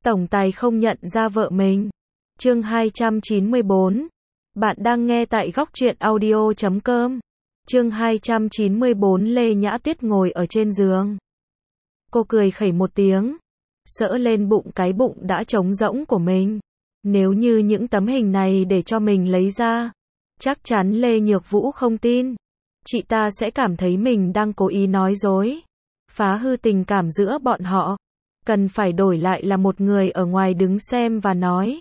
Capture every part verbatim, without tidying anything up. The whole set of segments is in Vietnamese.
tổng tài không nhận ra vợ mình. Chương hai trăm chín mươi bốn. Bạn đang nghe tại góc truyện audio chấm com. Chương hai trăm chín mươi bốn. Lê Nhã Tuyết ngồi ở trên giường. Cô cười khẩy một tiếng, sỡ lên bụng cái bụng đã trống rỗng của mình. Nếu như những tấm hình này để cho mình lấy ra, chắc chắn Lê Nhược Vũ không tin. Chị ta sẽ cảm thấy mình đang cố ý nói dối, phá hư tình cảm giữa bọn họ. Cần phải đổi lại là một người ở ngoài đứng xem và nói.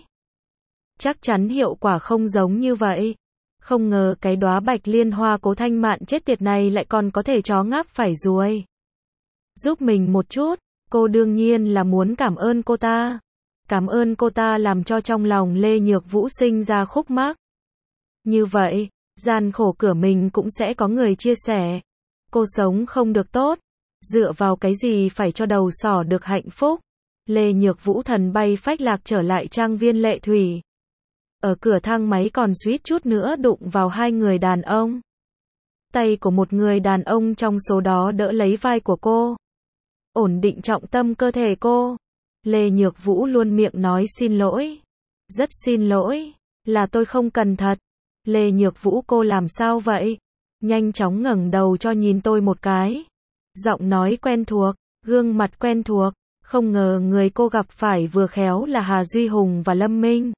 Chắc chắn hiệu quả không giống như vậy. Không ngờ cái đóa bạch liên hoa Cố Thanh Mạn chết tiệt này lại còn có thể chó ngáp phải ruồi. Giúp mình một chút, cô đương nhiên là muốn cảm ơn cô ta. Cảm ơn cô ta làm cho trong lòng Lê Nhược Vũ sinh ra khúc mắc. Như vậy, gian khổ cửa mình cũng sẽ có người chia sẻ. Cô sống không được tốt, dựa vào cái gì phải cho đầu sỏ được hạnh phúc. Lê Nhược Vũ thần bay phách lạc trở lại trang viên Lệ Thủy. Ở cửa thang máy còn suýt chút nữa đụng vào hai người đàn ông. Tay của một người đàn ông trong số đó đỡ lấy vai của cô, ổn định trọng tâm cơ thể cô. Lê Nhược Vũ luôn miệng nói xin lỗi. Rất xin lỗi, là tôi không cẩn thận. Lê Nhược Vũ, cô làm sao vậy? Nhanh chóng ngẩng đầu cho nhìn tôi một cái. Giọng nói quen thuộc, gương mặt quen thuộc. Không ngờ người cô gặp phải vừa khéo là Hà Duy Hùng và Lâm Minh.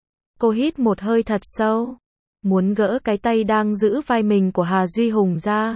Cô hít một hơi thật sâu, muốn gỡ cái tay đang giữ vai mình của Hà Duy Hùng ra.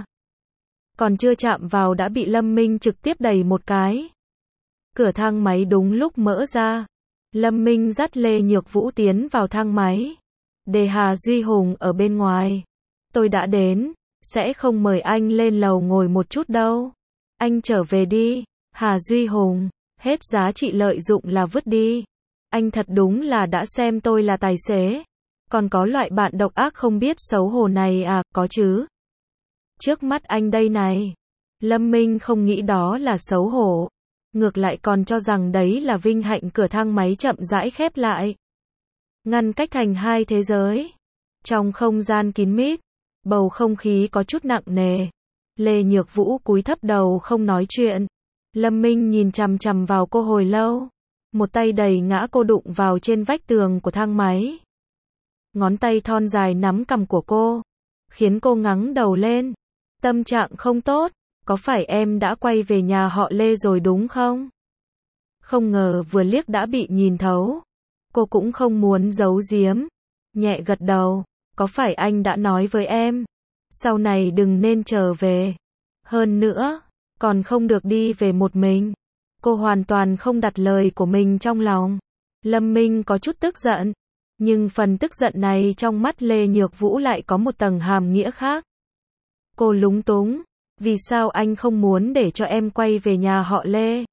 Còn chưa chạm vào đã bị Lâm Minh trực tiếp đẩy một cái. Cửa thang máy đúng lúc mở ra. Lâm Minh dắt Lê Nhược Vũ tiến vào thang máy, để Hà Duy Hùng ở bên ngoài. Tôi đã đến, sẽ không mời anh lên lầu ngồi một chút đâu. Anh trở về đi. Hà Duy Hùng, hết giá trị lợi dụng là vứt đi. Anh thật đúng là đã xem tôi là tài xế. Còn có loại bạn độc ác không biết xấu hổ này à, có chứ. Trước mắt anh đây này. Lâm Minh không nghĩ đó là xấu hổ. Ngược lại còn cho rằng đấy là vinh hạnh. Cửa thang máy chậm rãi khép lại, ngăn cách thành hai thế giới. Trong không gian kín mít, bầu không khí có chút nặng nề. Lê Nhược Vũ cúi thấp đầu không nói chuyện. Lâm Minh nhìn chằm chằm vào cô hồi lâu. Một tay đẩy ngã cô đụng vào trên vách tường của thang máy. Ngón tay thon dài nắm cằm của cô, khiến cô ngẩng đầu lên. Tâm trạng không tốt, có phải em đã quay về nhà họ Lê rồi đúng không? Không ngờ vừa liếc đã bị nhìn thấu. Cô cũng không muốn giấu giếm, nhẹ gật đầu. Có phải anh đã nói với em, sau này đừng nên trở về. Hơn nữa, còn không được đi về một mình. Cô hoàn toàn không đặt lời của mình trong lòng. Lâm Minh có chút tức giận, nhưng phần tức giận này trong mắt Lê Nhược Vũ lại có một tầng hàm nghĩa khác. Cô lúng túng. Vì sao anh không muốn để cho em quay về nhà họ Lê?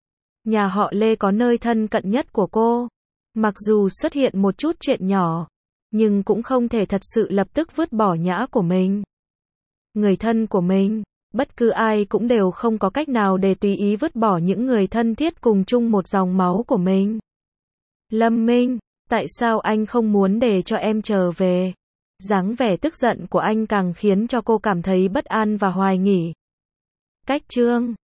Nhà họ Lê có nơi thân cận nhất của cô. Mặc dù xuất hiện một chút chuyện nhỏ, nhưng cũng không thể thật sự lập tức vứt bỏ Nhã của mình. Người thân của mình, bất cứ ai cũng đều không có cách nào để tùy ý vứt bỏ những người thân thiết cùng chung một dòng máu của mình. Lâm Minh, tại sao anh không muốn để cho em trở về? Dáng vẻ tức giận của anh càng khiến cho cô cảm thấy bất an và hoài nghi. Cách chương